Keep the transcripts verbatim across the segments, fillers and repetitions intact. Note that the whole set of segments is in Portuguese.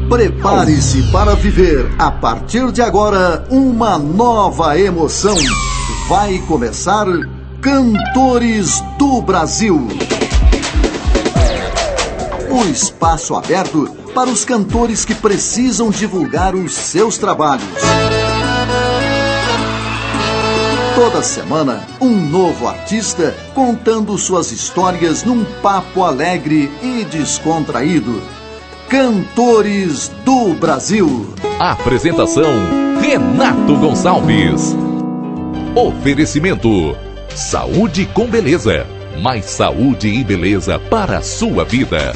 Prepare-se para viver, a partir de agora, uma nova emoção. Vai começar Cantores do Brasil. Um espaço aberto para os cantores que precisam divulgar os seus trabalhos. Toda semana, um novo artista contando suas histórias num papo alegre e descontraído. Cantores do Brasil. Apresentação: Renato Gonçalves. Oferecimento: saúde com beleza. Mais saúde e beleza para a sua vida.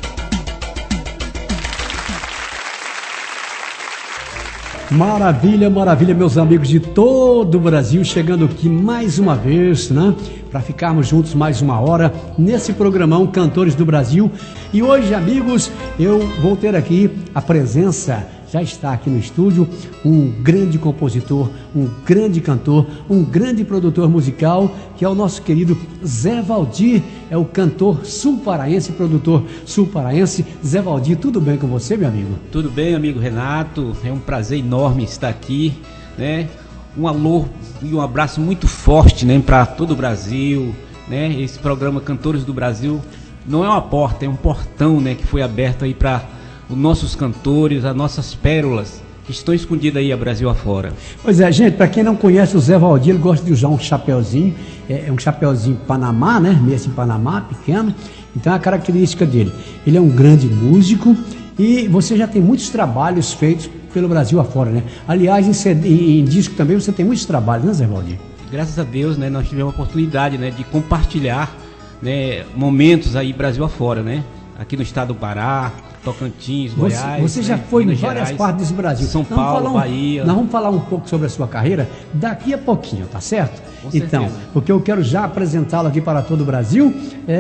Maravilha, maravilha, meus amigos de todo o Brasil, chegando aqui mais uma vez, né? Para ficarmos juntos mais uma hora nesse programão Cantores do Brasil. E hoje, amigos, eu vou ter aqui a presença, já está aqui no estúdio, um grande compositor, um grande cantor, um grande produtor musical, que é o nosso querido Zé Valdir, é o cantor sul-paraense, produtor sul-paraense. Zé Valdir, tudo bem com você, meu amigo? Tudo bem, amigo Renato, é um prazer enorme estar aqui, né? Um alô e um abraço muito forte, né, para todo o Brasil, né? Esse programa Cantores do Brasil não é uma porta, é um portão, né, que foi aberto aí para os nossos cantores, as nossas pérolas que estão escondidas aí a Brasil afora. Pois é, gente, para quem não conhece o Zé Valdir, ele gosta de usar um chapeuzinho, é, é um chapeuzinho Panamá, né, meio assim Panamá, pequeno. Então é a característica dele. Ele é um grande músico e você já tem muitos trabalhos feitos pelo Brasil afora, né? Aliás, em, C D, em, em disco também você tem muitos trabalhos, né, Zé Valdir? Graças a Deus, né, nós tivemos a oportunidade, né, de compartilhar, né, momentos aí Brasil afora, né? Aqui no estado do Pará, Tocantins, Goiás. Você, você já né, foi Minas em várias Gerais, partes desse Brasil. São nós Paulo, um, Bahia. Nós vamos falar um pouco sobre a sua carreira daqui a pouquinho, tá certo? Com então, certeza. porque eu quero já apresentá-lo aqui para todo o Brasil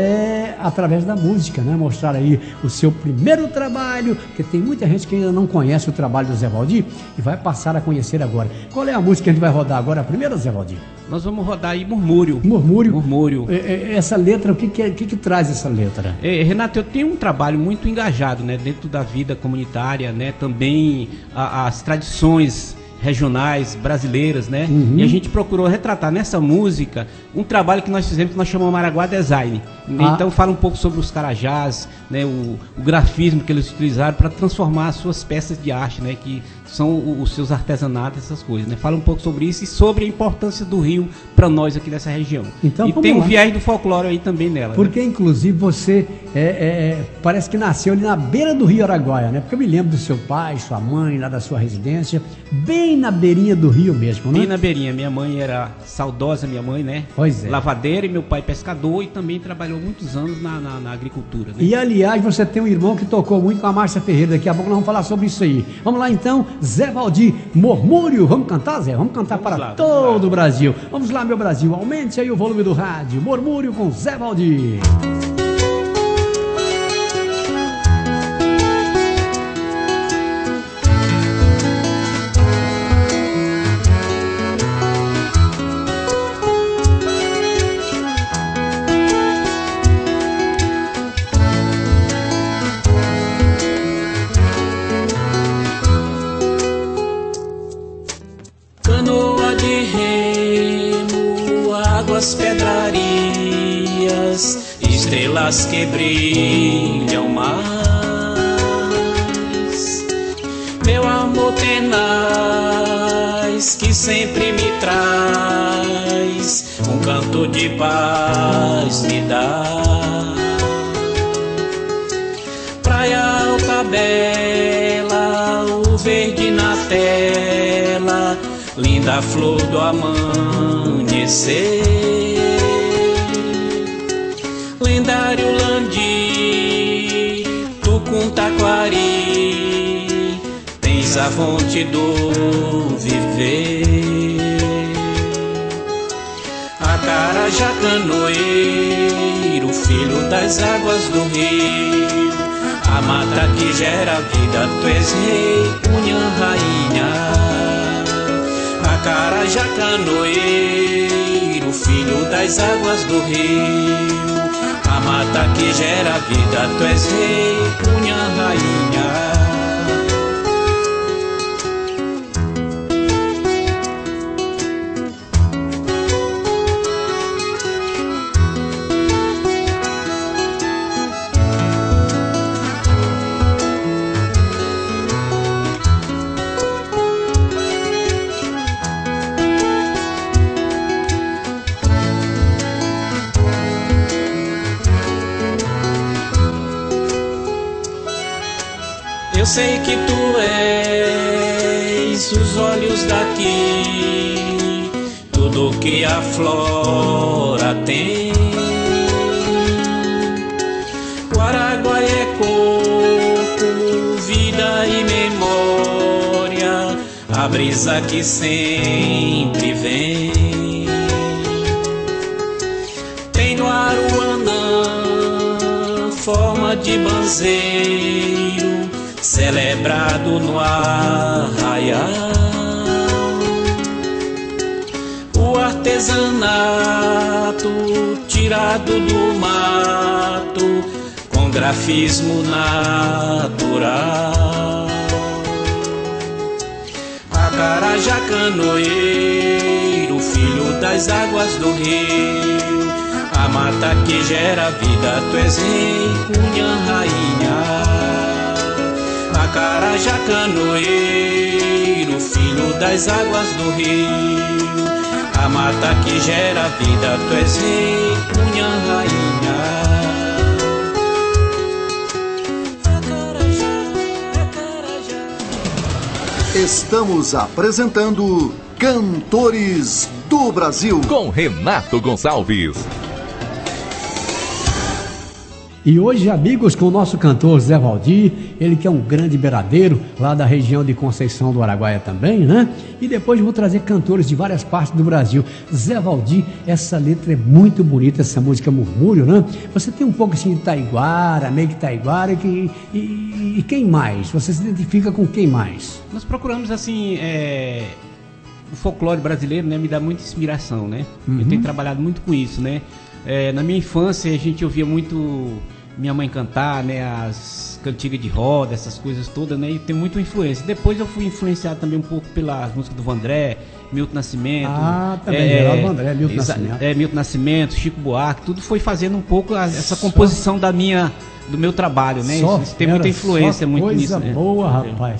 é através da música, né? Mostrar aí o seu primeiro trabalho, porque tem muita gente que ainda não conhece o trabalho do Zé Valdir e vai passar a conhecer agora. Qual é a música que a gente vai rodar agora? A primeira, Zé Valdir? Nós vamos rodar aí Murmúrio. Murmúrio. Murmúrio. É, é, essa letra, o que que, é, o que que traz essa letra? É, Renato, eu tenho um trabalho muito engajado, né, dentro da vida comunitária, né, também a, as tradições regionais brasileiras, né? Uhum. E a gente procurou retratar nessa música um trabalho que nós fizemos que nós chamamos Maraguá Design. Ah. Então fala um pouco sobre os carajás, né, o, o grafismo que eles utilizaram para transformar as suas peças de arte, né, que são os seus artesanatos, essas coisas, né? Fala um pouco sobre isso e sobre a importância do rio para nós aqui nessa região. Então, e tem um viés do folclore aí também nela. Porque, né? inclusive, você é, é, parece que nasceu ali na beira do rio Araguaia, né? Porque eu me lembro do seu pai, sua mãe, lá da sua residência, bem na beirinha do rio mesmo, né? Bem na beirinha. Minha mãe era saudosa, minha mãe, né? Pois é. Lavadeira, e meu pai pescador, e também trabalhou muitos anos na, na, na agricultura, né? E, aliás, você tem um irmão que tocou muito com a Márcia Ferreira. Daqui a pouco nós vamos falar sobre isso aí. Vamos lá, então, Zé Valdir, Murmúrio. Vamos cantar, Zé? Vamos cantar vamos para lá, todo o Brasil. Vamos lá, meu Brasil. Aumente aí o volume do rádio. Murmúrio com Zé Valdir. Pedrarias, estrelas que brilham mais, meu amor tenaz que sempre me traz um canto de paz me dá. Praia alta bela, o verde na tela, linda flor do amanhecer, lendário Landi, Tucum Taquari, tens a fonte do viver. Acarajá canoeiro, filho das águas do rio, a mata que gera vida, tu és rei, Cunhã rainha. Acarajá canoeiro, filho das águas do rio, a mata que gera vida, tu és rei, Cunhã rainha. Eu sei que tu és os olhos daqui, tudo que a flora tem. O Araguaia é corpo, vida e memória, a brisa que sempre vem. Tem no Aruanã forma de banzeiro, celebrado no arraial. O artesanato tirado do mato, com grafismo natural. Acarajá canoeiro, filho das águas do rio, a mata que gera vida, tu és rei, cunhã, rainha. Acarajá canoeiro, filho das águas do rio, a mata que gera vida, tu és rei, cunhã, rainha. Estamos apresentando Cantores do Brasil com Renato Gonçalves. E hoje, amigos, com o nosso cantor Zé Valdir, ele que é um grande beiradeiro lá da região de Conceição do Araguaia também, né? E depois eu vou trazer cantores de várias partes do Brasil. Zé Valdir, essa letra é muito bonita, essa música Murmúrio, né? Você tem um pouco assim de taiguara, meio que taiguara, e, que, e, e quem mais? Você se identifica com quem mais? Nós procuramos, assim, é... o folclore brasileiro, né? Me dá muita inspiração, né? Uhum. Eu tenho trabalhado muito com isso, né? É, na minha infância a gente ouvia muito minha mãe cantar, né, as cantigas de roda, essas coisas todas, né, e tem muita influência. Depois eu fui influenciado também um pouco pelas músicas do Vandré, Milton Nascimento. Ah, também, é, Geraldo Vandré, Milton Nascimento. É, Milton Nascimento, Chico Buarque, tudo foi fazendo um pouco a, essa composição da minha, do meu trabalho, né, só, isso tem muita influência, muito coisa nisso, né. Boa, rapaz.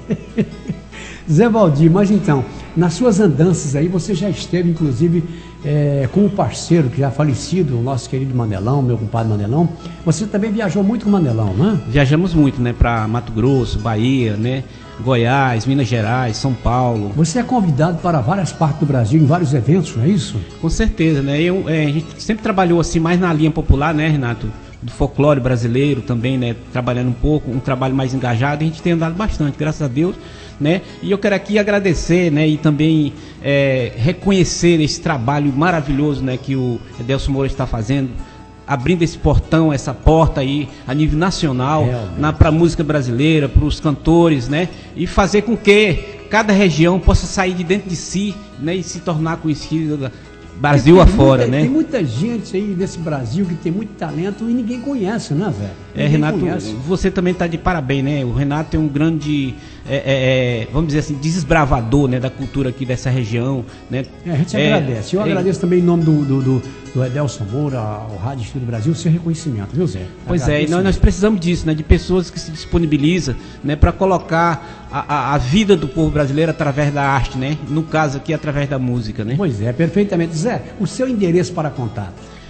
Zé Valdir, mas então, nas suas andanças aí, você já esteve, inclusive, é, com um parceiro que já falecido, o nosso querido Manelão, meu compadre Manelão. Você também viajou muito com o Manelão, né? Viajamos muito, né, para Mato Grosso, Bahia, né, Goiás, Minas Gerais, São Paulo. Você é convidado para várias partes do Brasil, em vários eventos, não é isso? Com certeza, né? Eu, é, a gente sempre trabalhou assim mais na linha popular, né, Renato? Do folclore brasileiro também, né? Trabalhando um pouco, um trabalho mais engajado, a gente tem andado bastante, graças a Deus, né? E eu quero aqui agradecer, né? E também é, reconhecer esse trabalho maravilhoso, né? Que o Edelson Moura está fazendo, abrindo esse portão, essa porta aí a nível nacional, para a música brasileira, para os cantores, né? E fazer com que cada região possa sair de dentro de si, né? E se tornar conhecida Brasil afora, muita, né? Tem muita gente aí nesse Brasil que tem muito talento e ninguém conhece, né, velho? É, Renato, conhece. Você também está de parabéns, né? O Renato é um grande, é, é, é, vamos dizer assim, desbravador, né, da cultura aqui dessa região, né? É, a gente é, agradece. Eu é, agradeço também em nome do, do, do, do Edelson Moura, ao Rádio Estúdio do Brasil, o seu reconhecimento, viu, Zé? Pois agradeço é, e nós, nós precisamos disso, né? De pessoas que se disponibilizam, né, para colocar a, a, a vida do povo brasileiro através da arte, né? No caso aqui, através da música, né? Pois é, perfeitamente. Zé, o seu endereço para contato?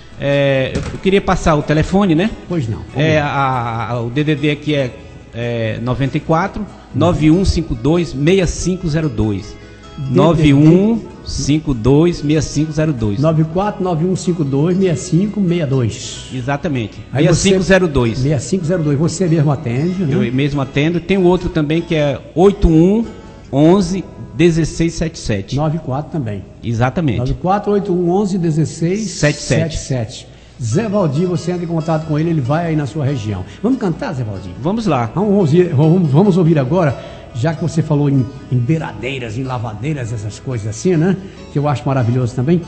É, eu queria passar o telefone, né? Pois não. É, a, a, o D D D aqui é, é noventa e quatro, nove um cinco dois, seis cinco zero dois. nove um cinco dois, seis cinco zero dois. nove quatro nove um cinco dois, seis cinco seis dois. Exatamente. Aí seis cinco zero dois. seis cinco zero dois. Você mesmo atende, né? Eu mesmo atendo. Tem outro também que é oito um onze dezesseis setenta e sete. nove quatro também. Exatamente. nove quatro oito um onze dezesseis setenta e sete. Zé Valdir, você entra em contato com ele, ele vai aí na sua região. Vamos cantar, Zé Valdir? Vamos lá. Vamos ouvir, vamos, vamos ouvir agora, já que você falou em, em beiradeiras, em lavadeiras, essas coisas assim, né? Que eu acho maravilhoso também.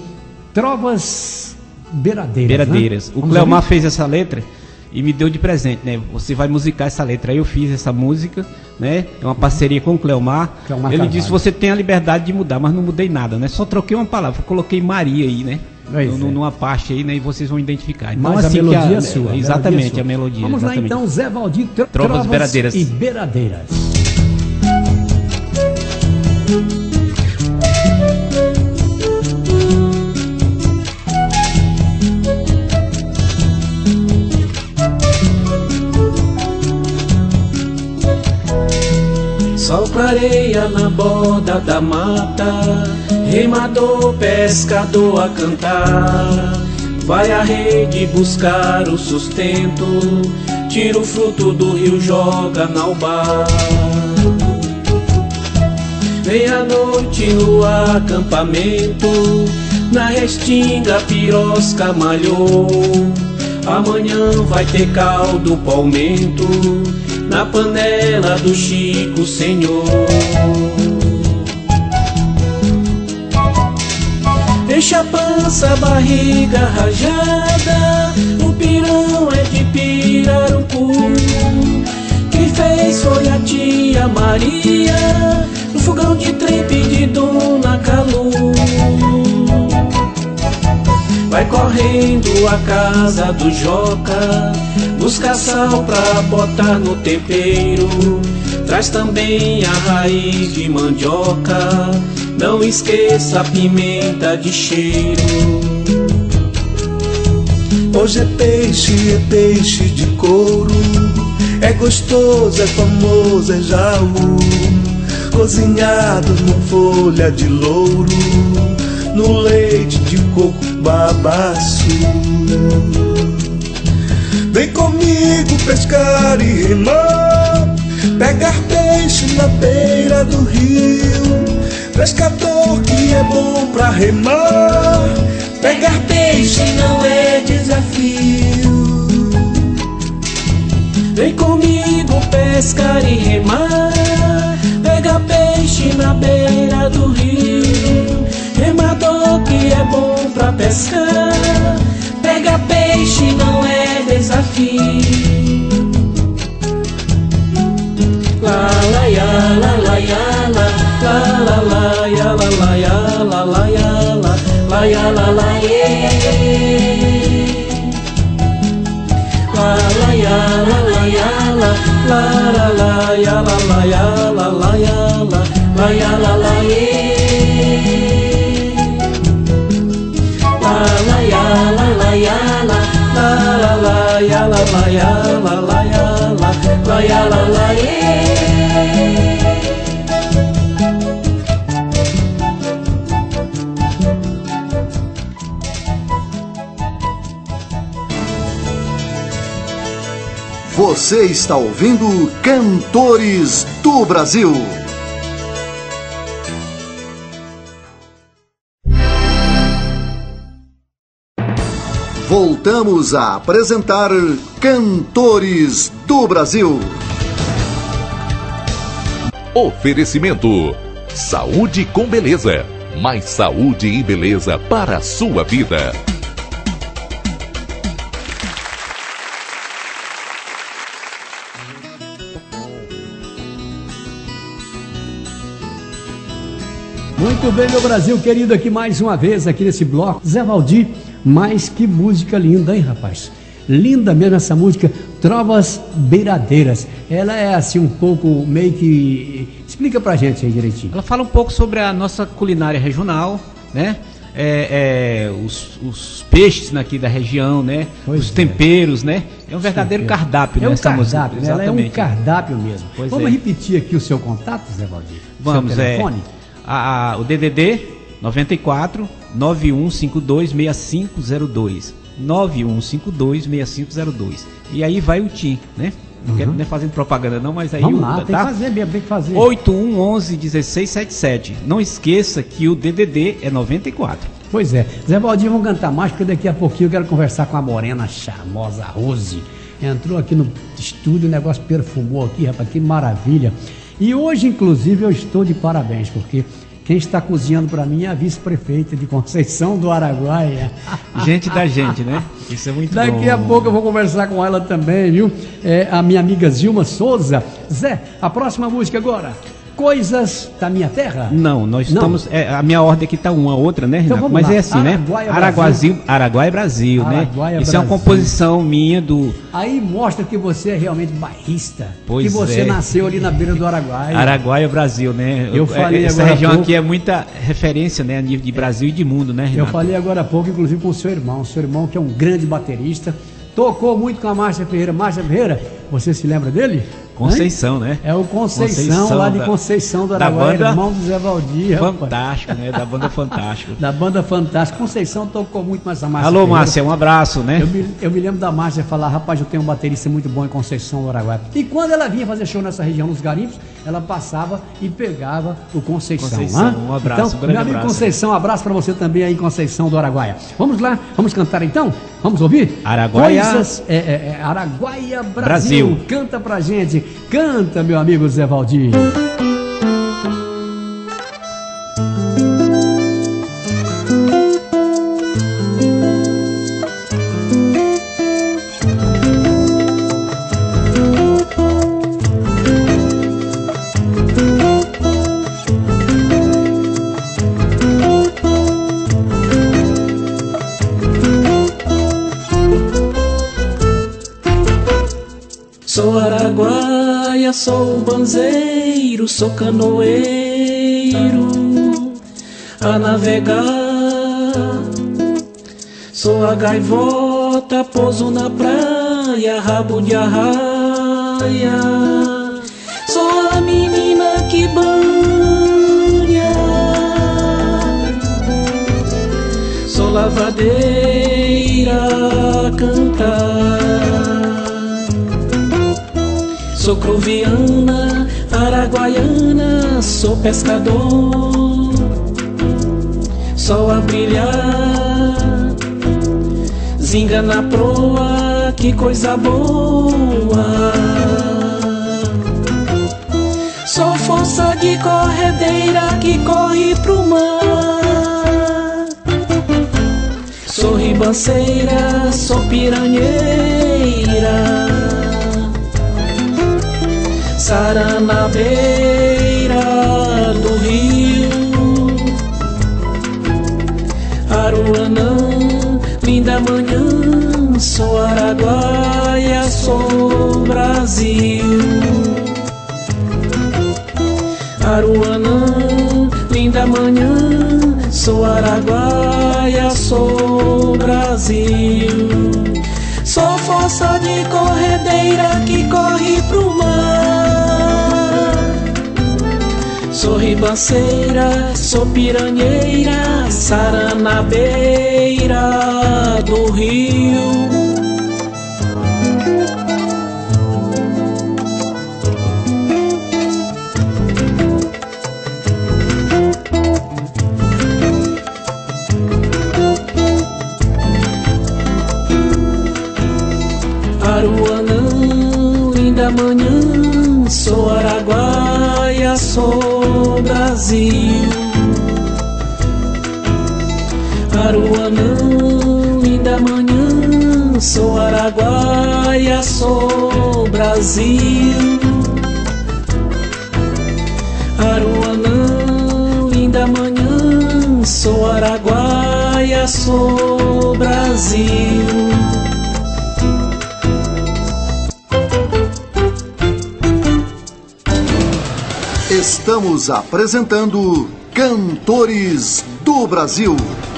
Trovas Beiradeiras. Beiradeiras. Né? O Cleomar fez essa letra e me deu de presente, né? Você vai musicar essa letra. Aí eu fiz essa música, né? É uma parceria com o Cleomar. Cleomar Ele Carvalho. Disse, você tem a liberdade de mudar, mas não mudei nada, né? Só troquei uma palavra, coloquei Maria aí, né? No, é. Numa parte aí, né? E vocês vão identificar. Então, mas assim, a melodia que a, é sua. Exatamente, a melodia. Vamos exatamente. Lá então, Zé Valdir, tro Trovas, Trovas Beiradeiras. e Beiradeiras. Sol clareia na borda da mata, remador, pescador a cantar. Vai a rede buscar o sustento, tira o fruto do rio, joga no bar. Meia-noite no acampamento, na restinga pirosca malhou. Amanhã vai ter caldo palmento, na panela do Chico Senhor. Deixa a pança, a barriga rajada, o pirão é de pirarucu. Quem fez foi a tia Maria, no fogão de trem pedido na Calu. Vai correndo à casa do Joca, busca sal pra botar no tempero. Traz também a raiz de mandioca, não esqueça a pimenta de cheiro. Hoje é peixe, é peixe de couro, é gostoso, é famoso, é jaú, cozinhado numa folha de louro, no leite de coco babaçu. Vem comigo pescar e remar, pegar peixe na beira do rio. Pescador que é bom pra remar, pegar peixe não é desafio. Vem comigo pescar e remar, pegar peixe na beira do rio. Remador que é bom pra pescar, pegar peixe não é desafio. La la ya la la ya la, la la la ya la la ya la la ya la, la ya la la ye. La la ya la la ya la, la la la ya la la ya la la ya la, la ya la la ye. La la ya la la ya la, la la la ya la la ya la la ya la, la ya la la ye. Você está ouvindo Cantores do Brasil. Voltamos a apresentar Cantores do Brasil. Oferecimento: saúde com beleza. Mais saúde e beleza para a sua vida. Muito bem, meu Brasil querido, aqui mais uma vez, aqui nesse bloco. Zé Valdir, mas que música linda, hein, rapaz? Linda mesmo essa música, Trovas Beiradeiras. Ela é assim um pouco meio que... Explica pra gente aí direitinho. Ela fala um pouco sobre a nossa culinária regional, né? É, é, os, os peixes aqui da região, né? Pois os temperos, é. né? É um verdadeiro temperos. cardápio, é um nessa cardápio, música. Né? Ela é um cardápio mesmo. Pois Vamos é. repetir aqui o seu contato, Zé Valdir? Vamos, seu telefone? É... A, a, o D D D noventa e quatro, nove um cinco dois, seis cinco zero dois, nove um cinco dois, seis cinco zero dois. E aí vai o T I M, né? Não uhum. quero nem fazendo propaganda não, mas aí Vamos o, lá, tá? tem que fazer mesmo, tem que fazer. oito um onze dezesseis setenta e sete. Não esqueça que o D D D é noventa e quatro. Pois é. Zé Valdir, vamos cantar mais, porque daqui a pouquinho eu quero conversar com a morena charmosa Rose. Entrou aqui no estúdio, o negócio perfumou aqui, rapaz, que maravilha. E hoje, inclusive, eu estou de parabéns, porque quem está cozinhando para mim é a vice-prefeita de Conceição do Araguaia. Gente da gente, né? Isso é muito Daqui bom. Daqui a pouco eu vou conversar com ela também, viu? É, a minha amiga Zilma Souza. Zé, a próxima música agora, Coisas da Minha Terra? Não, nós Não. estamos... É, a minha ordem aqui está uma, outra, né, Renato? Então, Mas lá. é assim, Araguaia, né? Araguaia, Araguaia, Brasil, Araguaia, né? Brasil. Isso é uma composição minha do... Aí mostra que você é realmente bairrista. Pois que você é. nasceu ali na beira do Araguaia. Araguaia, Brasil, né? Eu falei Essa agora região pouco... aqui é muita referência, né? De Brasil é. e de mundo, né, Renato? Eu falei agora há pouco, inclusive, com o seu irmão. O seu irmão que é um grande baterista. Tocou muito com a Márcia Ferreira. Márcia Ferreira, Você se lembra dele? Conceição, hein? né? É o Conceição, Conceição lá de Conceição do Araguaia, irmão do Zé Valdir. Fantástico, né? Da banda Fantástico. Da banda Fantástico. Conceição tocou muito mais a Márcia. Alô, Márcia, um abraço, né? Eu me, eu me lembro da Márcia falar, rapaz, eu tenho um baterista muito bom em Conceição do Araguaia. E quando ela vinha fazer show nessa região, nos garimpos, ela passava e pegava o Conceição. Conceição, um abraço, então, um grande meu amigo abraço. Conceição, um abraço pra você também aí em Conceição do Araguaia. Vamos lá, vamos cantar então? Vamos ouvir? Araguaia. Coisas, é, é, é, Araguaia Brasil. Brasil. Canta pra gente, canta, meu amigo Zé Valdir. Sou Araguaia, sou banzeiro, sou canoeiro a navegar. Sou a gaivota, pouso na praia, rabo de arraia. Sou a menina que banha. Sou lavadeira a cantar. Sou cruviana, araguaiana, sou pescador. Sol a brilhar, zinga na proa, que coisa boa. Sou força de corredeira que corre pro mar. Sou ribanceira, sou piranheira. Sara na beira do rio, Aruanã, linda manhã, sou Araguaia, sou Brasil. Aruanã, linda manhã, sou Araguaia, sou Brasil. Sou força de corredeira que corre pro mar. Sou ribanceira, sou piranheira, sara na beira do rio. Aruanã, linda manhã, sou Araguaia, sou Brasil. Aruanã, linda manhã, sou Araguaia, sou Brasil. Aruanã, linda manhã, sou Araguaia, sou Brasil. Estamos apresentando Cantores do Brasil.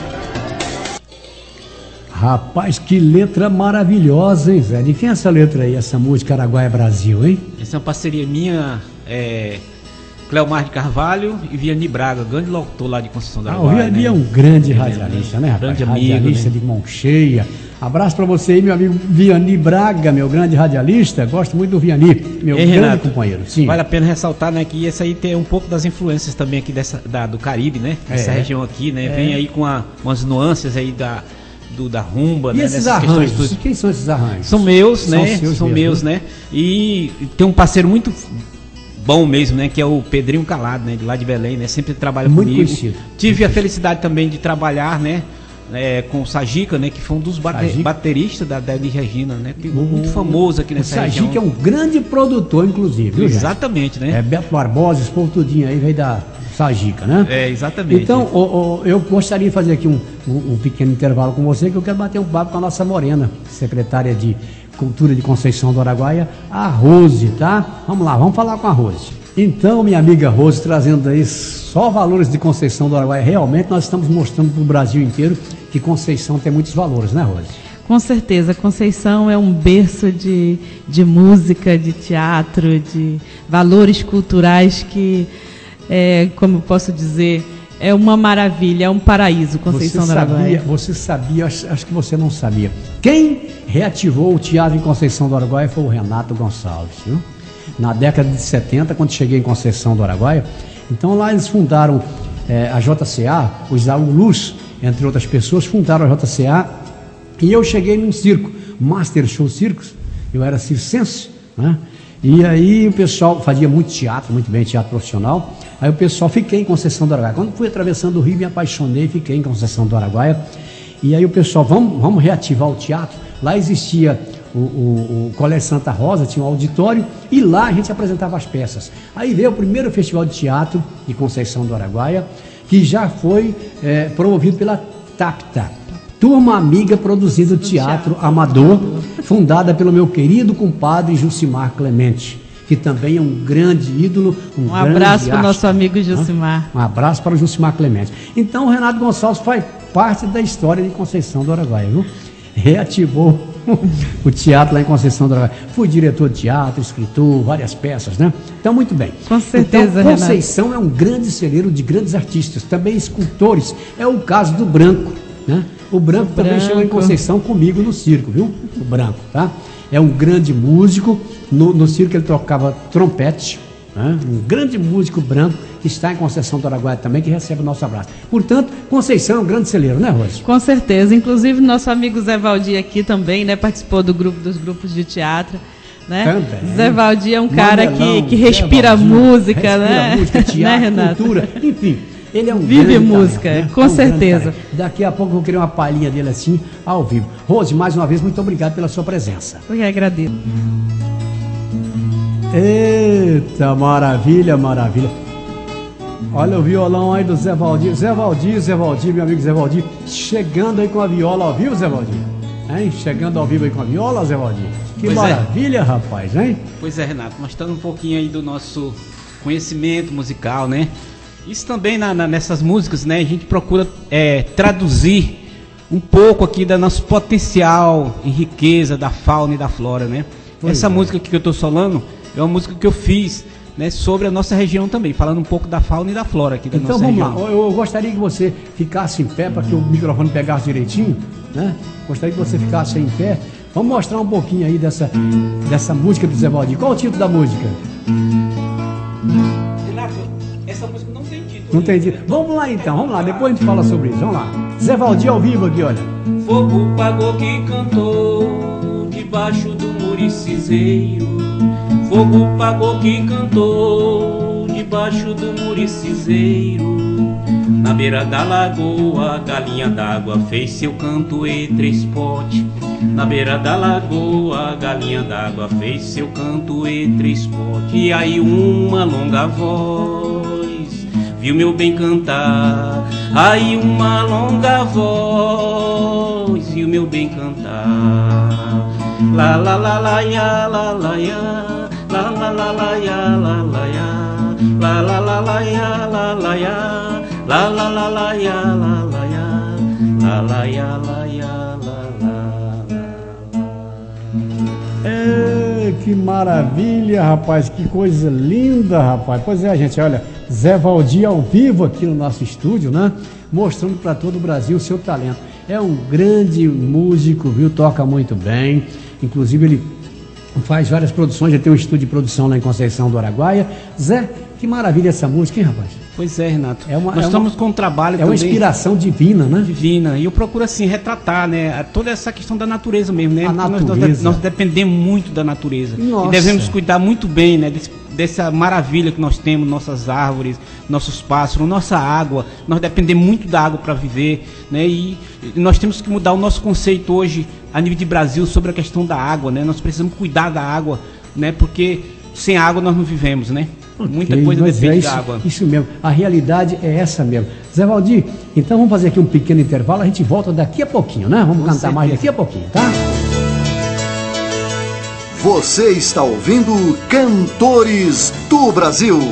Rapaz, que letra maravilhosa, hein, Zé? De quem é essa letra aí, essa música Araguaia Brasil, hein? Essa é uma parceria minha, é, Cleomar de Carvalho e Vianney Braga, grande locutor lá de Conceição do Araguaia. Ah, o Vianney, né? É um grande radialista, né, rapaz? Grande amigo, radialista, né? De mão cheia. Abraço pra você aí, meu amigo Vianney Braga, meu grande radialista. Gosto muito do Vianney, meu Ei, grande Renato, companheiro. Sim. Vale a pena ressaltar, né, que esse aí tem um pouco das influências também aqui dessa, da, do Caribe, né? Essa é. região aqui, né? É. Vem aí com a, umas nuances aí da, do, da rumba, E né? esses Nessas arranjos? questões. Quem são esses arranjos? São meus, São né? seus São mesmo, meus, né? E tem um parceiro muito bom mesmo, né? Que é o Pedrinho Calado, né? De lá de Belém, né? Sempre trabalha Muito comigo. conhecido. Tive a felicidade também de trabalhar, né? É, com o Sajica, né? Que foi um dos bate Sajica. bateristas da, da Elis Regina, né? Muito famoso aqui O nessa Sajica região. é um grande produtor, inclusive, viu, gente? Exatamente, né? É, Beto Barbosa, esse povo tudinho aí veio da Sajica, né? É, exatamente. Então, o, o, eu gostaria de fazer aqui um, um, um pequeno intervalo com você, que eu quero bater um papo com a nossa Morena, secretária de Cultura de Conceição do Araguaia, a Rose, tá? Vamos lá, vamos falar com a Rose. Então, minha amiga Rose, trazendo aí só valores de Conceição do Araguaia, realmente nós estamos mostrando para o Brasil inteiro que Conceição tem muitos valores, né, Rose? Com certeza, Conceição é um berço de, de música, de teatro, de valores culturais que, é, como eu posso dizer, é uma maravilha, é um paraíso, Conceição do Araguaia. Você sabia, acho, acho que você não sabia. Quem reativou o teatro em Conceição do Araguaia foi o Renato Gonçalves, viu? Na década de setenta, quando cheguei em Conceição do Araguaia. Então lá eles fundaram é, a J C A, o Isaú Luz, entre outras pessoas, fundaram a J C A. E eu cheguei num circo, Master Show Circos, eu era circense, né? E aí o pessoal fazia muito teatro, muito bem, teatro profissional. Aí o pessoal, fiquei em Conceição do Araguaia. Quando fui atravessando o rio, me apaixonei, fiquei em Conceição do Araguaia. E aí o pessoal, vamos, vamos reativar o teatro. Lá existia o, o, o Colégio Santa Rosa, tinha um auditório, e lá a gente apresentava as peças. Aí veio o primeiro festival de teatro de Conceição do Araguaia, que já foi é, promovido pela TAPTA. Turma Amiga Produzindo Teatro Amador, fundada pelo meu querido compadre Jucimar Clemente, que também é um grande ídolo. Um, um abraço para o nosso amigo Jucimar. Um abraço para o Jucimar Clemente. Então o Renato Gonçalves faz parte da história de Conceição do Araguaia, viu? Reativou o teatro lá em Conceição do Araguaia. Fui diretor de teatro, escritor, várias peças, né? Então, muito bem. Com certeza, então, Conceição Renato é um grande celeiro de grandes artistas, também escultores. É o caso do Branco, né? O Branco, o também Branco. Chegou em Conceição comigo no circo, viu? O Branco, tá? É um grande músico. No, no circo ele tocava trompete, né? Um grande músico branco que está em Conceição do Araguaia também, que recebe o nosso abraço. Portanto, Conceição é um grande celeiro, né, Rose? Com certeza. Inclusive, nosso amigo Zé Valdir aqui também, né? Participou do grupo dos grupos de teatro. Né? Também. Zé Valdir é um cara Mandelão, que, que respira Valdir, música, respira né? música, teatro, né, cultura, enfim. Ele é um Vive música, talento, né? Com é um certeza. Daqui a pouco eu vou querer uma palhinha dele assim, ao vivo. Rose, mais uma vez, muito obrigado pela sua presença. Eu que agradeço. Eita, maravilha, maravilha. Olha o violão aí do Zé Valdir. Zé Valdir, Zé Valdir, meu amigo Zé Valdir, chegando aí com a viola ao vivo, Zé Valdir. Hein? Chegando ao vivo aí com a viola, Zé Valdir. Que pois maravilha, é. rapaz, hein? Pois é, Renato, mostrando um pouquinho aí do nosso conhecimento musical, né? Isso também na, na, nessas músicas, né? A gente procura é, traduzir um pouco aqui do nosso potencial em riqueza da fauna e da flora, né? Pois Essa é. música que eu estou falando é uma música que eu fiz, né, sobre a nossa região também, falando um pouco da fauna e da flora aqui da então, nossa região. Então vamos lá, eu gostaria que você ficasse em pé para que o microfone pegasse direitinho, né? Gostaria que você ficasse aí em pé. Vamos mostrar um pouquinho aí dessa, dessa música do Zé Valdir. Qual o título da música? Renato, essa música não tem título. Não tem título. Vamos lá então, vamos lá, depois a gente fala sobre isso. Vamos lá. Zé Valdir ao vivo aqui, olha. Fogo pagou que cantou debaixo do muricizeiro. Fogo pagou que cantou debaixo do muricizeiro. Na beira da lagoa, a galinha d'água fez seu canto e três potes. Na beira da lagoa, a galinha d'água fez seu canto e três potes. E aí uma longa voz viu meu bem cantar. Aí uma longa voz viu meu bem cantar. La la la la ya la la ya, la la la la ya la la ya, la la la la ya la la ya, la la la la ya la la ya, la la ya la ya la la. É, que maravilha, rapaz, que coisa linda, rapaz. Pois é, gente, olha, Zé Valdir ao vivo aqui no nosso estúdio, né? Mostrando para todo o Brasil o seu talento. É um grande músico, viu? Toca muito bem. Inclusive ele faz várias produções, ele tem um estúdio de produção lá em Conceição do Araguaia. Zé, que maravilha essa música, hein, rapaz? Pois é, Renato. É uma, Nós é estamos uma, com um trabalho é também. É uma inspiração divina, né? Divina. E eu procuro, assim, retratar, né? Toda essa questão da natureza mesmo, né? A natureza. Nós, nós, nós dependemos muito da natureza. Nossa. E devemos cuidar muito bem, né? Desse, dessa maravilha que nós temos, nossas árvores, nossos pássaros, nossa água. Nós dependemos muito da água para viver, né? E nós temos que mudar o nosso conceito hoje, a nível de Brasil, sobre a questão da água, né? Nós precisamos cuidar da água, né? Porque sem água nós não vivemos, né? Okay, muita coisa depende é isso, da água. Isso mesmo, a realidade é essa mesmo. Zé Valdir, então vamos fazer aqui um pequeno intervalo, a gente volta daqui a pouquinho, né? Vamos Com cantar certeza. mais daqui a pouquinho, tá? Você está ouvindo Cantores do Brasil.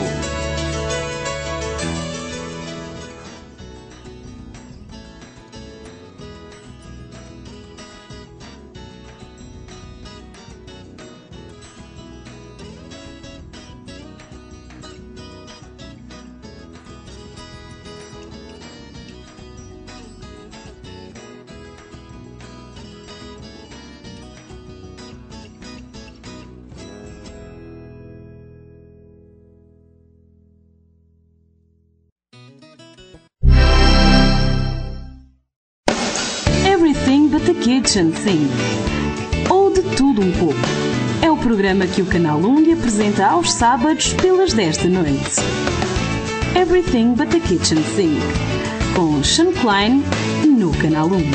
Kitchen Sink. Ou de tudo um pouco. É o programa que o Canal um lhe apresenta aos sábados pelas dez da noite. Everything but the Kitchen Sink, com Sean Klein no Canal um.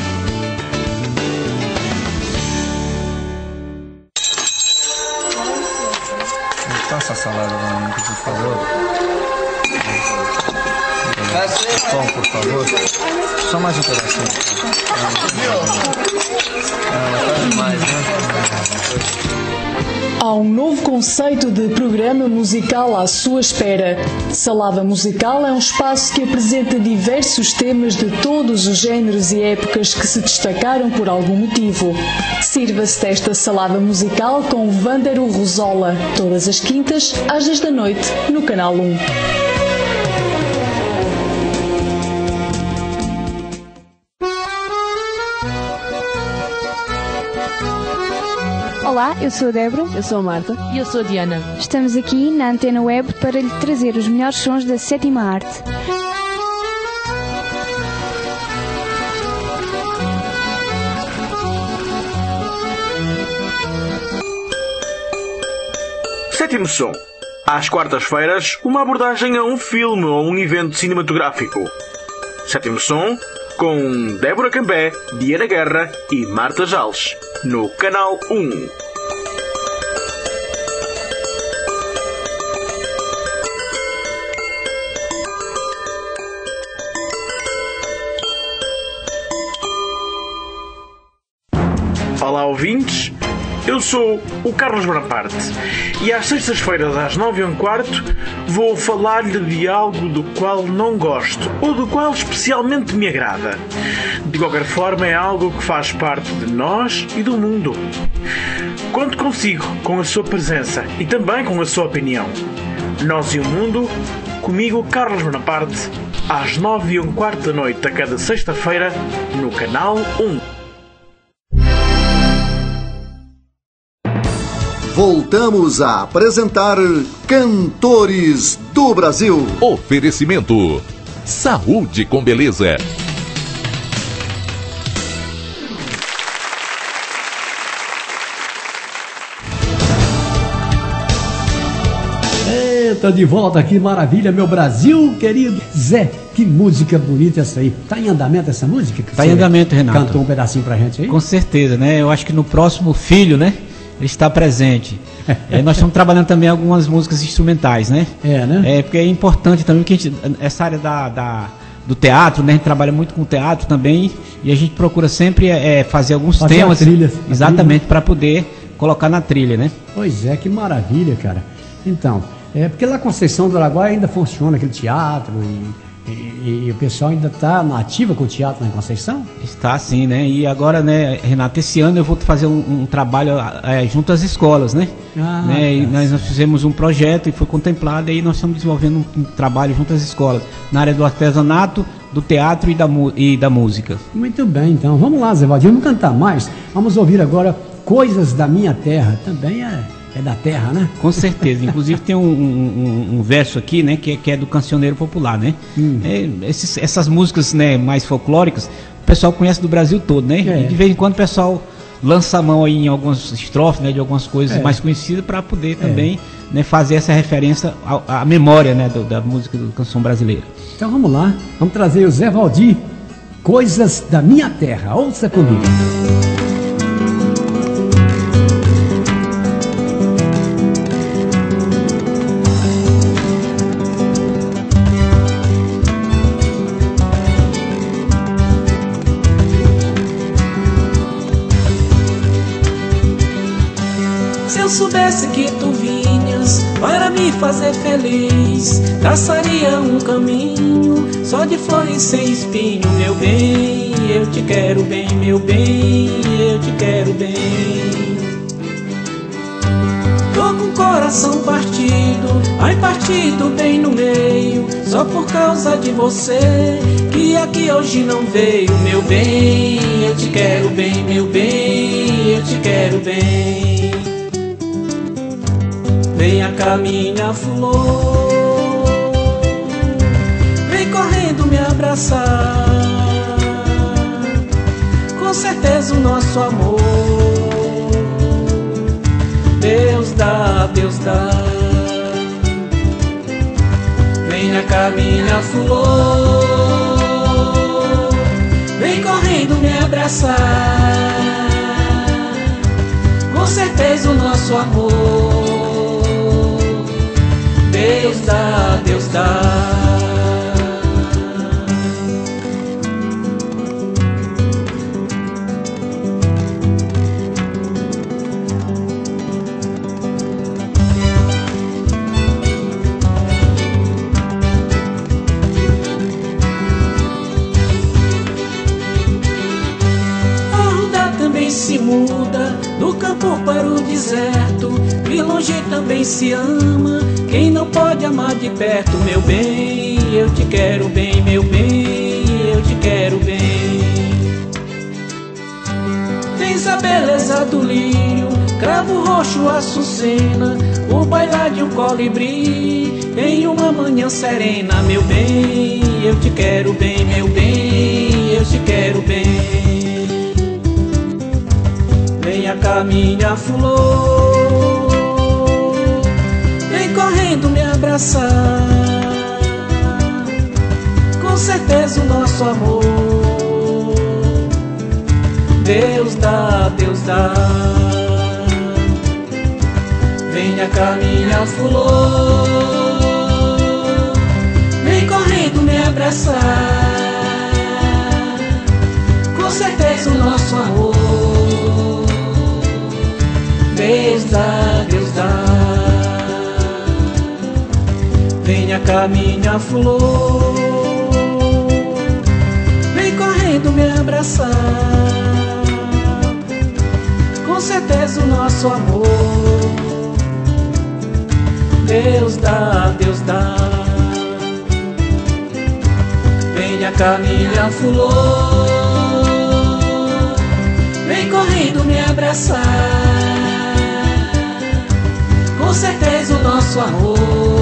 Essa salada para mim, por favor. Pão, por favor. Só mais um pedacinho. Ah, tá demais, né? Há um novo conceito de programa musical à sua espera. Salada Musical é um espaço que apresenta diversos temas de todos os géneros e épocas que se destacaram por algum motivo. Sirva-se desta salada musical com Vândaro Rosola, todas as quintas, às dez da noite, no Canal um. Olá, eu sou a Débora. Eu sou a Marta. E eu sou a Diana. Estamos aqui na Antena Web para lhe trazer os melhores sons da sétima arte. Sétimo Som. Às quartas-feiras, uma abordagem a um filme ou um evento cinematográfico. Sétimo Som, com Débora Cambé, Diana Guerra e Marta Jales, no Canal um. Olá, ouvintes. Eu sou o Carlos Bonaparte e às sextas-feiras às nove e um quarto vou falar-lhe de algo do qual não gosto ou do qual especialmente me agrada. De qualquer forma, é algo que faz parte de nós e do mundo. Conto consigo, com a sua presença e também com a sua opinião. Nós e o Mundo, comigo, Carlos Bonaparte, às nove e um quarto da noite a cada sexta-feira no Canal um. Voltamos a apresentar Cantores do Brasil. Oferecimento: Saúde com Beleza. Tô de volta aqui, maravilha, meu Brasil querido. Zé, que música bonita essa aí. Tá em andamento essa música? Tá em andamento, Renato. Cantou um pedacinho pra gente aí? Com certeza, né? Eu acho que no próximo Filho, né? Ele está presente. É, nós estamos trabalhando também algumas músicas instrumentais, né? É, né? É, porque é importante também que a gente, essa área da, da, do teatro, né? A gente trabalha muito com teatro também e a gente procura sempre é, fazer alguns fazer temas. Trilha, exatamente, para poder colocar na trilha, né? Pois é, que maravilha, cara. Então, é porque lá Conceição do Araguaia ainda funciona aquele teatro e, e, e o pessoal ainda está na ativa com o teatro na Conceição? Está sim, né? E agora, né, Renato, esse ano eu vou fazer um, um trabalho é, junto às escolas, né? Ah, né? Tá. E nós, nós fizemos um projeto e foi contemplado e nós estamos desenvolvendo um, um trabalho junto às escolas na área do artesanato, do teatro e da, e da música. Muito bem, então. Vamos lá, Zé Valdir, vamos cantar mais. Vamos ouvir agora Coisas da Minha Terra. Também é... É da terra, né? Com certeza. Inclusive tem um, um, um verso aqui, né? Que é, que é do cancioneiro popular, né? Hum. É, esses, essas músicas, né, mais folclóricas, o pessoal conhece do Brasil todo, né? É. E de vez em quando o pessoal lança a mão aí em algumas estrofes, né? De algumas coisas é. mais conhecidas para poder também é. né, fazer essa referência à, à memória, né? Do, da música da canção brasileira. Então vamos lá. Vamos trazer o Zé Valdir, Coisas da Minha Terra. Ouça comigo. Soubesse que tu vinhas para me fazer feliz, traçaria um caminho só de flores sem espinho. Meu bem, eu te quero bem, meu bem, eu te quero bem. Tô com o coração partido, ai partido bem no meio, só por causa de você que aqui hoje não veio. Meu bem, eu te quero bem, meu bem, eu te quero bem. Venha cá, minha flor, vem correndo me abraçar, com certeza o nosso amor. Deus dá, Deus dá. Venha cá minha flor, vem correndo me abraçar. Com certeza o nosso amor. Deus dá, Deus dá. Se muda do campo para o deserto, e longe também se ama quem não pode amar de perto. Meu bem, eu te quero bem, meu bem, eu te quero bem. Tens a beleza do lírio, cravo roxo, açucena, o bailar de um colibri em uma manhã serena. Meu bem, eu te quero bem, meu bem, eu te quero bem. Venha cá minha flor, vem correndo me abraçar. Com certeza o nosso amor. Deus dá, Deus dá. Venha cá minha flor, vem correndo me abraçar. Com certeza o nosso amor. Deus dá, Deus dá. Venha cá minha flor, vem correndo me abraçar. Com certeza o nosso amor. Deus dá, Deus dá. Venha cá minha flor, vem correndo me abraçar. Com certeza o nosso amor.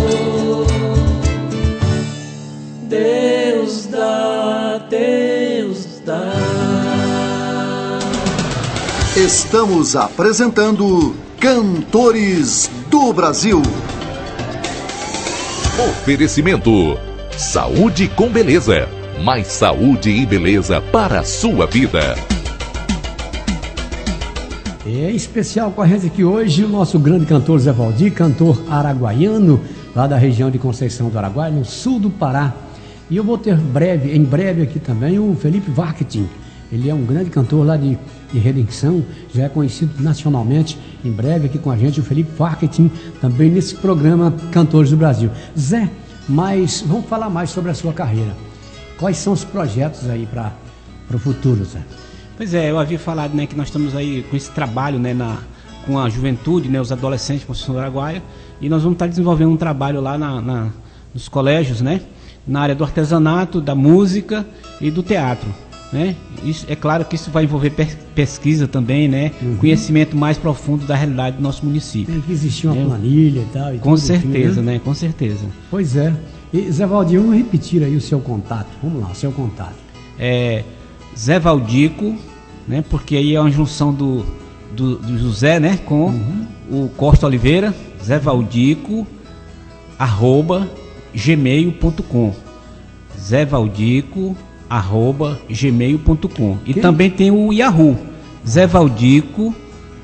Deus dá, Deus dá. Estamos apresentando Cantores do Brasil. Oferecimento: saúde com beleza. Mais saúde e beleza para a sua vida. É especial com a gente aqui hoje o nosso grande cantor Zé Valdir, cantor araguaiano, lá da região de Conceição do Araguaia, no sul do Pará. E eu vou ter breve, em breve aqui também o Felipe Varketing. Ele é um grande cantor lá de, de Redenção, já é conhecido nacionalmente. Em breve aqui com a gente o Felipe Varketing, também nesse programa Cantores do Brasil. Zé, mas vamos falar mais sobre a sua carreira. Quais são os projetos aí para o futuro, Zé? Pois é, eu havia falado, né, que nós estamos aí com esse trabalho, né, na, com a juventude, né, os adolescentes de Conceição do Araguaia, e nós vamos estar desenvolvendo um trabalho lá na, na, nos colégios, né, na área do artesanato, da música e do teatro, né. Isso, é claro que isso vai envolver per, pesquisa também, né, uhum. Conhecimento mais profundo da realidade do nosso município. Tem que existir uma é, planilha e tal. E com certeza, né, com certeza. Pois é. E Zé Valdir, vamos repetir aí o seu contato. Vamos lá, o seu contato. É Zé Valdico, né? Porque aí é uma junção do, do, do José, né? Com uhum. o Costa Oliveira, Zé Valdico, arroba gmail ponto com. Zé Valdico, arroba gmail ponto com. E Quem? Também tem o Yahoo, Zé Valdico,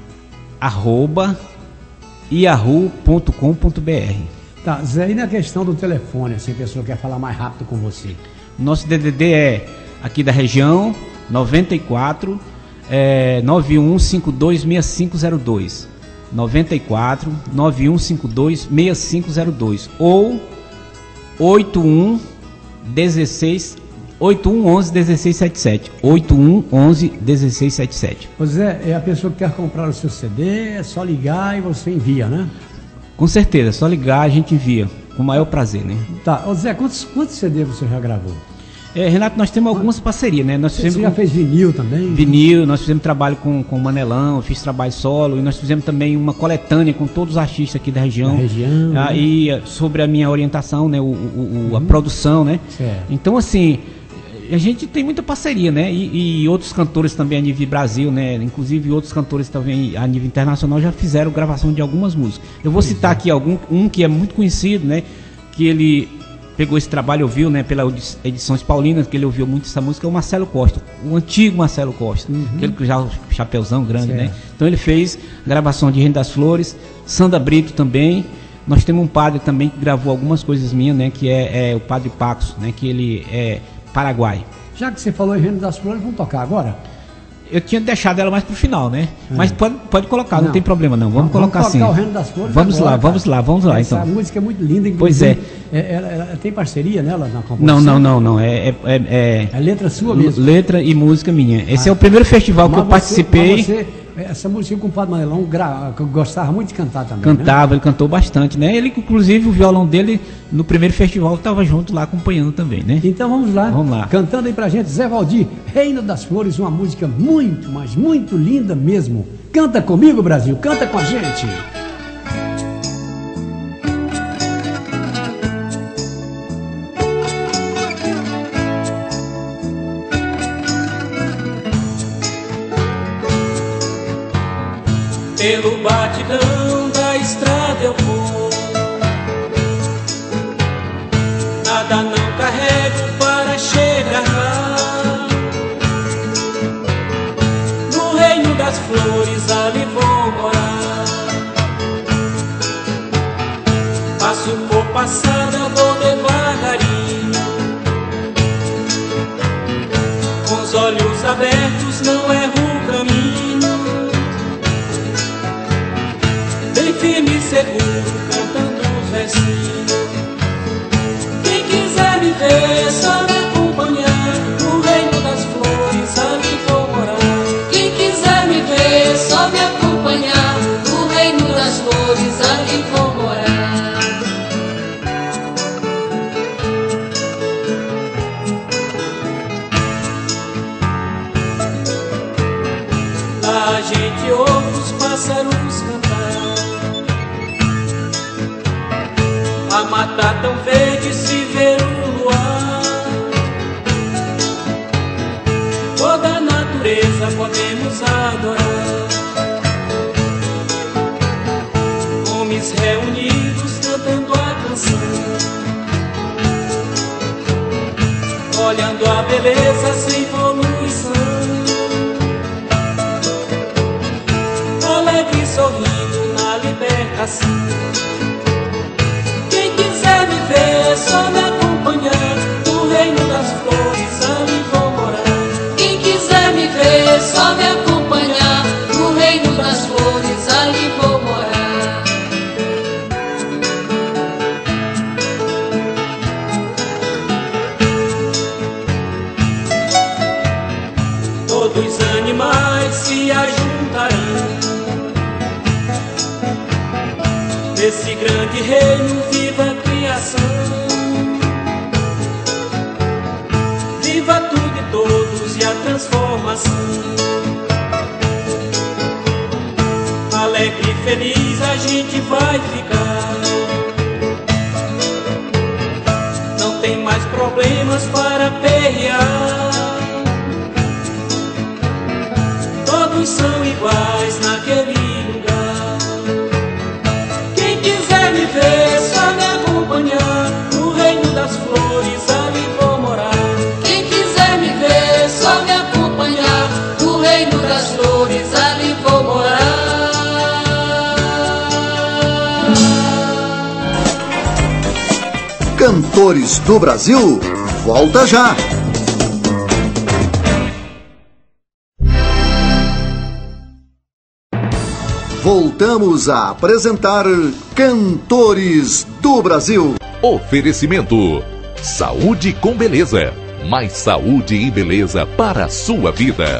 arroba yahoo ponto com ponto br. Tá, Zé, e na questão do telefone, assim, a pessoa quer falar mais rápido com você? Nosso D D D é aqui da região, noventa e quatro, é, nove um cinco dois seis cinco zero dois. noventa e quatro, nove um cinco dois seis cinco zero dois. Ou oito um dezesseis, oito um onze dezesseis setenta e sete. oito um onze dezesseis setenta e sete. Pois é, é a pessoa que quer comprar o seu C D, é só ligar e você envia, né? Com certeza, é só ligar, a gente envia, com o maior prazer, né? Tá, ô Zé, quantos, quantos C D você já gravou? É, Renato, nós temos algumas parcerias, né? Nós fizemos você já com... fez vinil também? Vinil, nós fizemos trabalho com, com o Manelão, eu fiz trabalho solo, e nós fizemos também uma coletânea com todos os artistas aqui da região. Da região. Ah, e sobre a minha orientação, né? O, o, o, a uhum. produção, né? Certo. Então, assim, a gente tem muita parceria, né? E, e outros cantores também a nível Brasil, né? Inclusive outros cantores também a nível internacional já fizeram gravação de algumas músicas. Eu vou citar aqui algum, um que é muito conhecido, né? Que ele pegou esse trabalho, ouviu, né? Pela Edições Paulinas, que ele ouviu muito essa música, é o Marcelo Costa, o antigo Marcelo Costa, uhum. aquele que já o chapeuzão grande, certo. Né? Então ele fez gravação de Reino das Flores, Sandra Brito também. Nós temos um padre também que gravou algumas coisas minhas, né? Que é, é o Padre Pax, né? Que ele é paraguaio. Já que você falou em Reino das Flores, vamos tocar agora? Eu tinha deixado ela mais pro final, né? É. Mas pode, pode colocar, não. não tem problema não. Vamos, vamos colocar assim. Vamos colocar o Reino das Flores Vamos agora, lá, vamos cara. lá, vamos lá, Essa então. Essa música é muito linda. Pois é. é ela, ela tem parceria nela na composição? Não, não, não, não. É, é, é, é letra sua mesmo? Letra e música minha. Esse ah. é o primeiro festival mas que eu você, participei. Você, essa música com o Padre Manelão gra... gostava muito de cantar também, Cantava, né? Ele cantou bastante, né? Ele, inclusive, o violão dele, no primeiro festival, estava junto lá acompanhando também, né? Então vamos lá. Vamos lá. Cantando aí pra gente, Zé Valdir, Reino das Flores, uma música muito, mas muito linda mesmo. Canta comigo, Brasil, canta com a gente. Pelo batidão da estrada eu vou, nada não carrego para chegar lá. No reino das flores ali vou morar. Passo por passada, vou devagarinho, com os olhos abertos não erro o caminho. Bem firme e seguro, cantando os versinhos. Quem quiser me ver, só me acompanhar. No reino das flores, ali vou morar. Quem quiser me ver, só me acompanhar. No reino das flores, ali vou morar. Lá a gente ouve os pássaros cantar. A mata tão verde, se ver o luar. Toda a natureza podemos adorar. Homens reunidos cantando a canção, olhando a beleza sem poluição. Alegre sorrindo na libertação. Só me acompanhar, no reino das flores, ali vou morar. Quem quiser me ver, só me acompanhar, no reino das flores, ali vou morar. Todos os animais se ajuntarão nesse grande reino, viva a criação. Viva tudo e todos e a transformação. Alegre e feliz a gente vai ficar. Não tem mais problemas para perrear. Todos são iguais naquele lugar. Quem quiser me ver, só me acompanhar. No reino das flores, ali vou morar. Quem quiser me ver, só me acompanhar. No reino das flores, ali vou morar. Cantores do Brasil, volta já! Voltamos a apresentar Cantores do Brasil. Oferecimento: saúde com beleza. Mais saúde e beleza para a sua vida.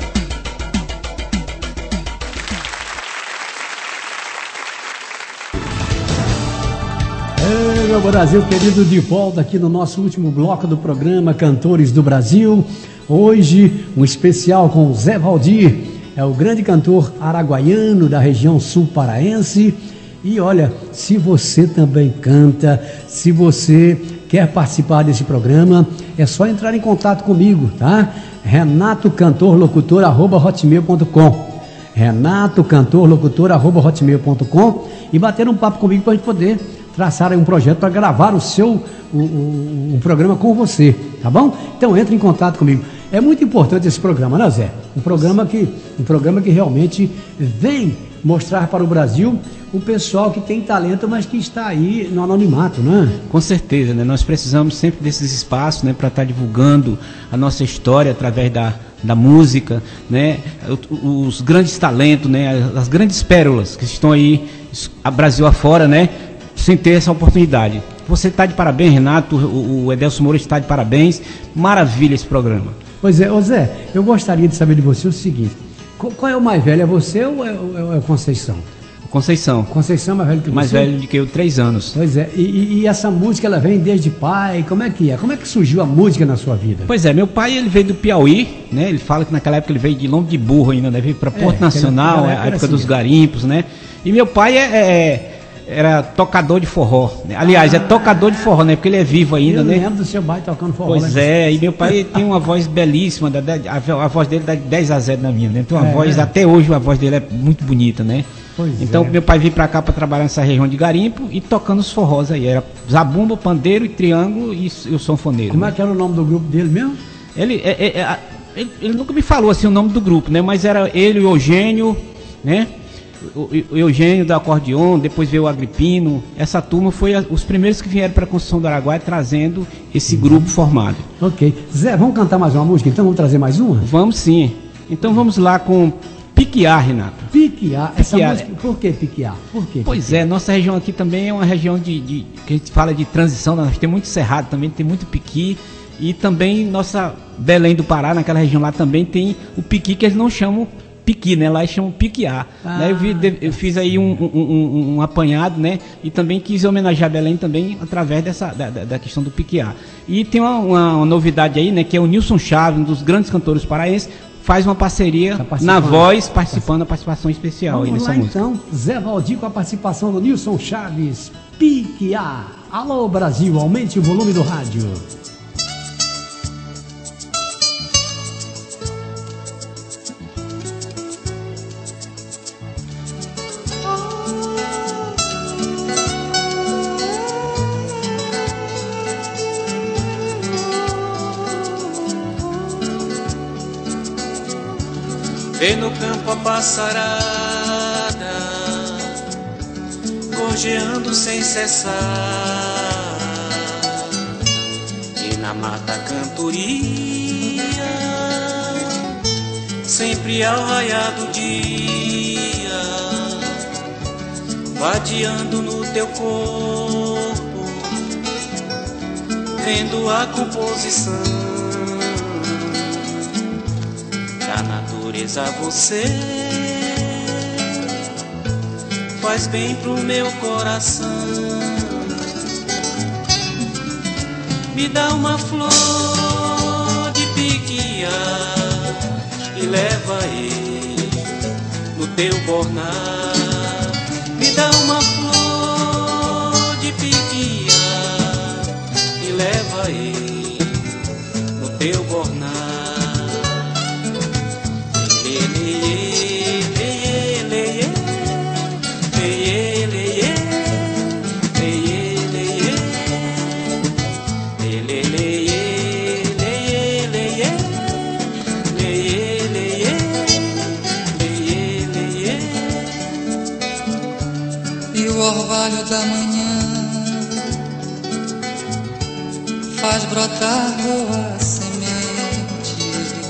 Ei, meu Brasil querido, de volta aqui no nosso último bloco do programa Cantores do Brasil. Hoje, um especial com o Zé Valdir. É o grande cantor araguaiano da região sul paraense. E olha, se você também canta, se você quer participar desse programa, é só entrar em contato comigo, tá? renato cantor locutor arroba hotmail ponto com renato cantor locutor arroba hotmail ponto com e bater um papo comigo para a gente poder traçar aí um projeto para gravar o seu um, um, um programa com você, tá bom? Então entre em contato comigo. É muito importante esse programa, né, Zé? Um programa que, um programa que realmente vem mostrar para o Brasil o pessoal que tem talento, mas que está aí no anonimato, né? Com certeza, né? Nós precisamos sempre desses espaços, né, para estar divulgando a nossa história através da, da música, né? Os, os grandes talentos, né? As, as grandes pérolas que estão aí a Brasil afora, né? Sem ter essa oportunidade. Você está de parabéns, Renato, o, o Edelson Moura está de parabéns. Maravilha esse programa. Pois é, ô Zé, eu gostaria de saber de você o seguinte: qual, qual é o mais velho? É você ou é, ou é Conceição? Conceição. Conceição é mais velho que mais você? Mais velho do que eu, três anos. Pois é, e, e essa música ela vem desde pai, como é que é? Como é que surgiu a música na sua vida? Pois é, meu pai ele veio do Piauí, né? Ele fala que naquela época ele veio de Lombo de Burro ainda, né? Veio para Porto é, Nacional, a época assim, dos garimpos, né? E meu pai é... é era tocador de forró. Aliás, ah, é tocador de forró, né? Porque ele é vivo ainda, eu né? Eu lembro do seu pai tocando forró. Pois né? é, e meu pai tem uma voz belíssima, a, a voz dele dá dez a zero na minha, né? Tem uma é, voz, até hoje a voz dele é muito bonita, né? Pois então é. Meu pai veio pra cá pra trabalhar nessa região de garimpo e tocando os forrós aí. Era zabumba, pandeiro e triângulo e, e o sanfoneiro. Como né? é que era o nome do grupo dele mesmo? Ele, é, é, é, ele, ele nunca me falou assim o nome do grupo, né? Mas era ele, o Eugênio, né? O, o Eugênio do acordeon, depois veio o Agripino. Essa turma foi a, os primeiros que vieram para a Conceição do Araguaia trazendo esse uhum. grupo formado. Ok. Zé, vamos cantar mais uma música então? Vamos trazer mais uma? Vamos sim. Então vamos lá com Piquiá, Renato. Piquiá? Essa Piquiá. Música, por que Piquiá? Por que Pois Piquiá? é, nossa região aqui também é uma região de, de que a gente fala de transição, nós temos muito cerrado também, tem muito piqui. E também nossa Belém do Pará, naquela região lá também tem o piqui que eles não chamam piqui, né? Lá eles chamam piquiá. Ah, né? eu, vi, eu fiz aí um, um, um, um apanhado, né? E também quis homenagear Belém também através dessa, da, da questão do piquiá. E tem uma, uma, uma novidade aí, né? Que é o Nilson Chaves, um dos grandes cantores paraenses, faz uma parceria tá na voz, participando da participação especial. Vamos aí nessa lá, música. Então, Zé Valdir com a participação do Nilson Chaves, Piquiá. Alô Brasil, aumente o volume do rádio. Vê no campo a passarada, gorjeando sem cessar, e na mata a cantoria, sempre ao raiar do dia, vadiando no teu corpo, vendo a composição. A natureza você faz bem pro meu coração. Me dá uma flor de piquiá e leva ele no teu bornar. Me dá uma flor de piquiá e leva ele no teu bornar. Orvalho da manhã faz brotar boa semente,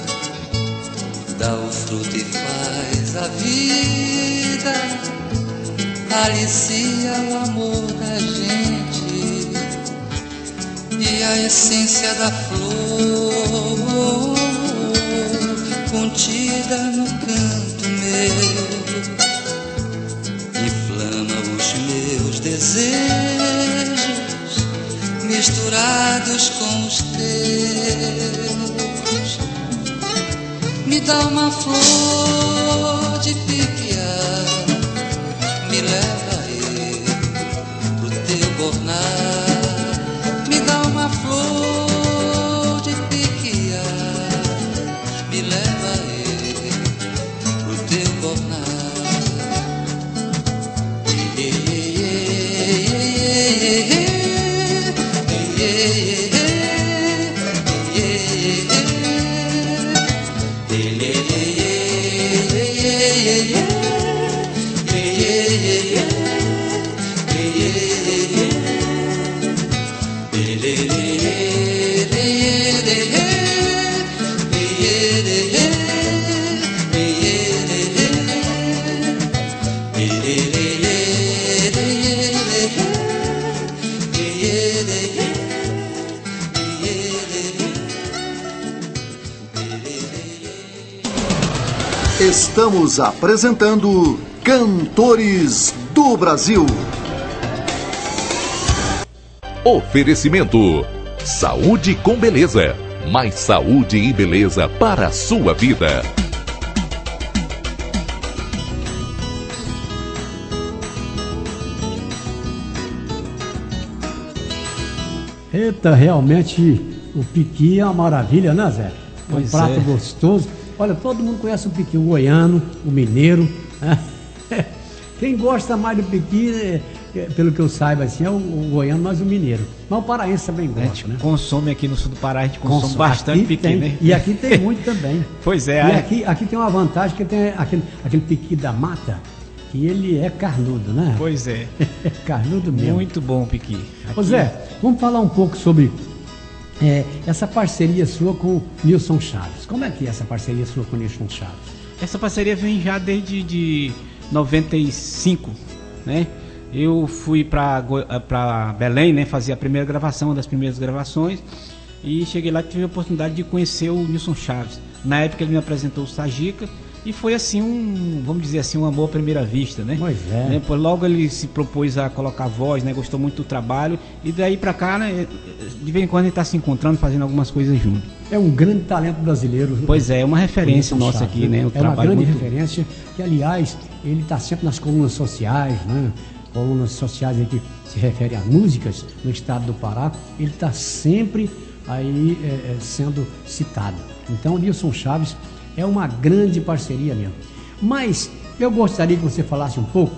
dá o fruto e faz a vida, alicia o amor da gente, e a essência da flor contida no canto meu desejos misturados com os teus. Me dá uma flor de piquiá, me leva aí pro teu bornar. Me dá uma Estamos apresentando Cantores do Brasil. Oferecimento: saúde com beleza. Mais saúde e beleza para a sua vida. Eita, realmente o piqui é uma maravilha, né, Zé? É um Pois prato é. gostoso. Olha, todo mundo conhece o piqui, o goiano, o mineiro, né? Quem gosta mais do piqui, é, é, pelo que eu saiba, assim, é o, o goiano, mas o mineiro. Mas o paraense também A gente gosta, né? consome aqui no sul do Pará, a gente consome Consome. bastante Aqui piqui, tem, né? E aqui tem muito também. Pois é. E aí- aqui, aqui tem uma vantagem, que tem aquele, aquele piqui da mata, que ele é carnudo, né? Pois é. É carnudo mesmo. Muito bom o piqui. Ô Aqui- Zé, vamos falar um pouco sobre é, essa parceria sua com o Nilson Chaves. Como é que é essa parceria sua com o Nilson Chaves? Essa parceria vem já desde de noventa e cinco, né? Eu fui para para Belém, né? Fazer a primeira gravação, uma das primeiras gravações, e cheguei lá e tive a oportunidade de conhecer o Nilson Chaves. Na época ele me apresentou o Sajica e foi assim um, vamos dizer assim, um amor à primeira vista, né? Pois é. Né? Pois logo ele se propôs a colocar voz, né? Gostou muito do trabalho e daí para cá, né? De vez em quando ele está se encontrando, fazendo algumas coisas junto. É um grande talento brasileiro. Pois é, é uma referência o Nilson nossa Chaves, aqui, né? O é uma trabalho grande muito... referência, que aliás, ele está sempre nas colunas sociais, né? Colunas sociais aí que se referem a músicas no estado do Pará, ele está sempre aí é, é, sendo citado. Então o Nilson Chaves é uma grande parceria mesmo. Mas eu gostaria que você falasse um pouco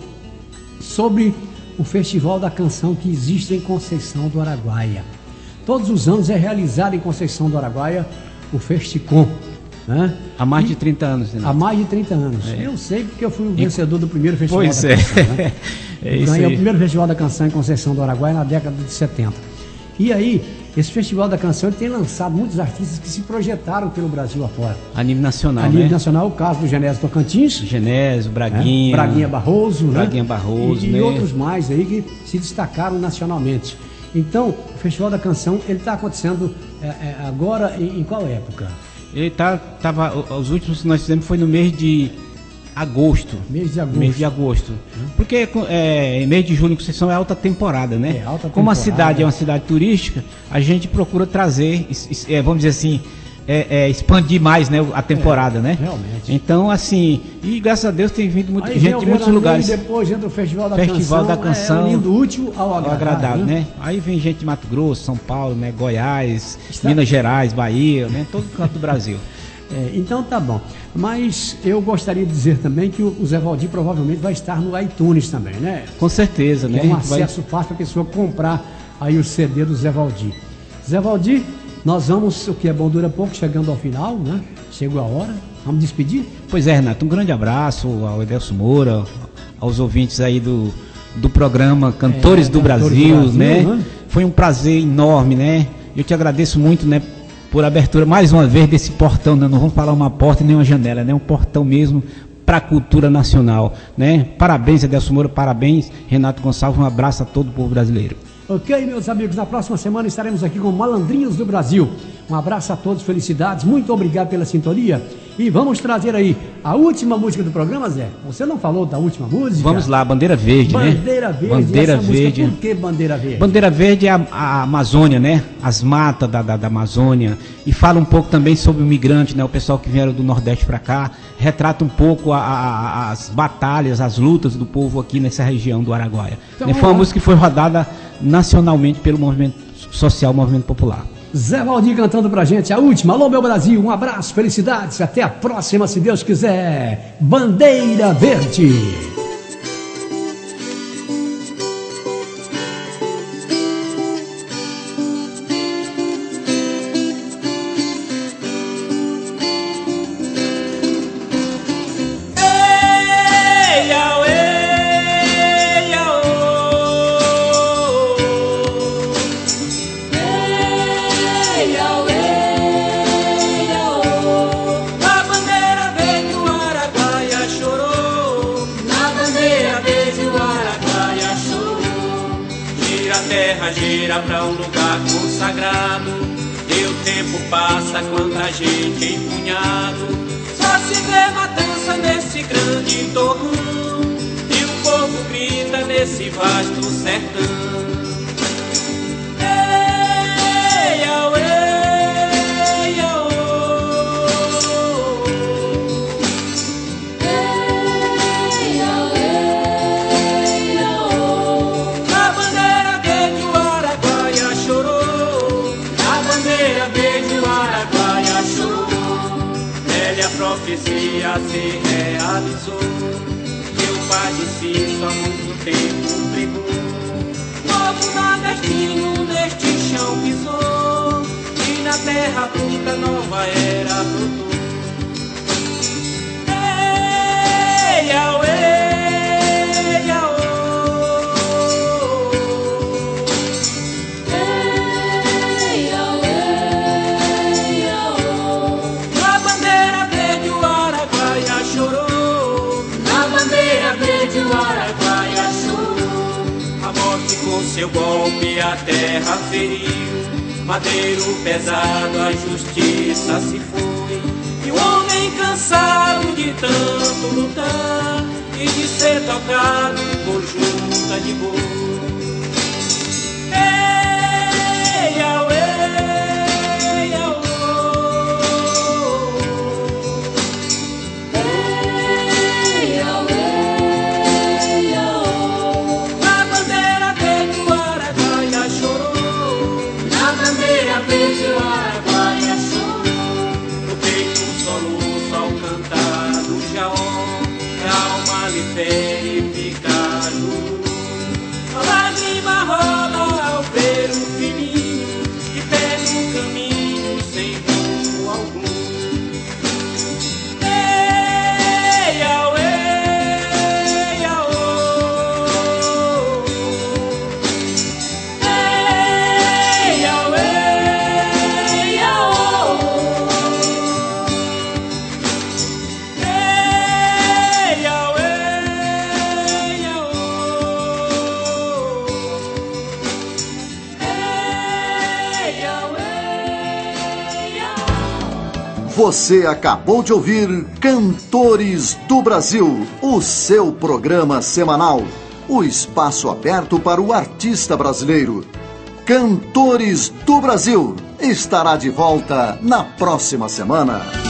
sobre o Festival da Canção que existe em Conceição do Araguaia. Todos os anos é realizado em Conceição do Araguaia o Festicom, né? Há mais E- de trinta anos, né? Há mais de trinta anos. É. Eu sei porque eu fui o vencedor do primeiro Festival Pois da é. Canção. Né? É isso Ganhei aí. o primeiro Festival da Canção em Conceição do Araguaia na década de setenta. E aí, esse Festival da Canção ele tem lançado muitos artistas que se projetaram pelo Brasil afora. A nível nacional, A nível né? nacional, o caso do Genésio Tocantins, Genésio, né? Braguinha, Braguinha Barroso, né? Braguinha Barroso, e, né? e outros mais aí que se destacaram nacionalmente. Então, o Festival da Canção ele está acontecendo é, é, agora em, em qual época? Ele tá, tava, os últimos que nós fizemos foi no mês de agosto. Mês de agosto. Mês de agosto. Porque é, em mês de julho, Conceição é alta temporada, né? É, alta Como a temporada. cidade é uma cidade turística, a gente procura trazer, es- es- é, vamos dizer assim, é, é, expandir mais, né, a temporada, né? Realmente. Então, assim, e graças a Deus tem vindo muita Aí vem gente o de muitos veraneio lugares. E depois entra o Festival da Festival Canção. da Canção. É unindo o útil ao agradável, agradável, né? Aí vem gente de Mato Grosso, São Paulo, né? Goiás, Está- Minas Gerais, Bahia, né? Todo canto do Brasil. É, então tá bom. Mas eu gostaria de dizer também que o o Zé Valdir provavelmente vai estar no iTunes também, né? Com certeza, Que né? é um A gente vai- acesso fácil para a pessoa comprar aí o C D do Zé Valdir. Zé Valdir, nós vamos, o que é bom dura pouco, chegando ao final, né? Chegou a hora. Vamos despedir? Pois é, Renato, um grande abraço ao Edelso Moura, aos ouvintes aí do, do programa Cantores, É, do, Cantores do Brasil, Brasil, né? né? Foi um prazer enorme, né? Eu te agradeço muito, né? Por abertura mais uma vez desse portão, né? Não vamos falar uma porta nem uma janela, né? Um portão mesmo para a cultura nacional, né? Parabéns, Edelso Moura, parabéns, Renato Gonçalves, um abraço a todo o povo brasileiro. Ok, meus amigos, na próxima semana estaremos aqui com Malandrinhos do Brasil. Um abraço a todos, felicidades, muito obrigado pela sintonia. E vamos trazer aí a última música do programa, Zé. Você não falou da última música? Vamos lá, Bandeira Verde, né? Bandeira Verde. Bandeira essa música, Verde. por que Bandeira Verde? Bandeira Verde é a, a Amazônia, né? As matas da, da, da Amazônia. E fala um pouco também sobre o migrante, né? O pessoal que vieram do Nordeste para cá. Retrata um pouco a, a, as batalhas, as lutas do povo aqui nessa região do Araguaia. Então, Né? Foi uma música que foi rodada nacionalmente pelo movimento social, movimento popular. Zé Valdir cantando pra gente a última. Alô, meu Brasil, um abraço, felicidades. Até a próxima, se Deus quiser. Bandeira Verde. Ei, au, ei, au. a terra gira pra um lugar consagrado. E o tempo passa, quanta gente empunhado. Só se vê matança nesse grande torrão, e o povo grita nesse vasto sertão. Ei, au, ei, au. Ei, au, ei, au. A bandeira verde o Araguaia chorou, a bandeira verde o Araguaia chorou. Velha profecia se realizou, que o Pai de si há muito tempo pregou. Povo nordestino neste chão pisou, e na terra bruta nova era brotou. Ei, au, ei, au. Ei, au, ei, au. Na bandeira verde o Araguaia chorou, Na bandeira verde o Araguaia chorou. a morte com seu golpe a terra feriu. Madeiro pesado, a justiça se foi, e o homem cansado de tanto lutar e de ser tocado por junta de boi. Ei, au, ei, au. Ei, au, ei, au. Na bandeira verde o Araguaia chorou, Na bandeira verde o Araguaia chorou. no peito um soluço ao cantar do jaó, a alma lhe fere e fica jururu. A lágrima rola ao ver o filhinho que perde um caminho sem rumo algum. Ei, au, ei, au. Ei, au, ei, au. Ei, au, ei, au. Ei, au, ei, au. Você acabou de ouvir Cantores do Brasil, o seu programa semanal. O espaço aberto para o artista brasileiro. Cantores do Brasil estará de volta na próxima semana.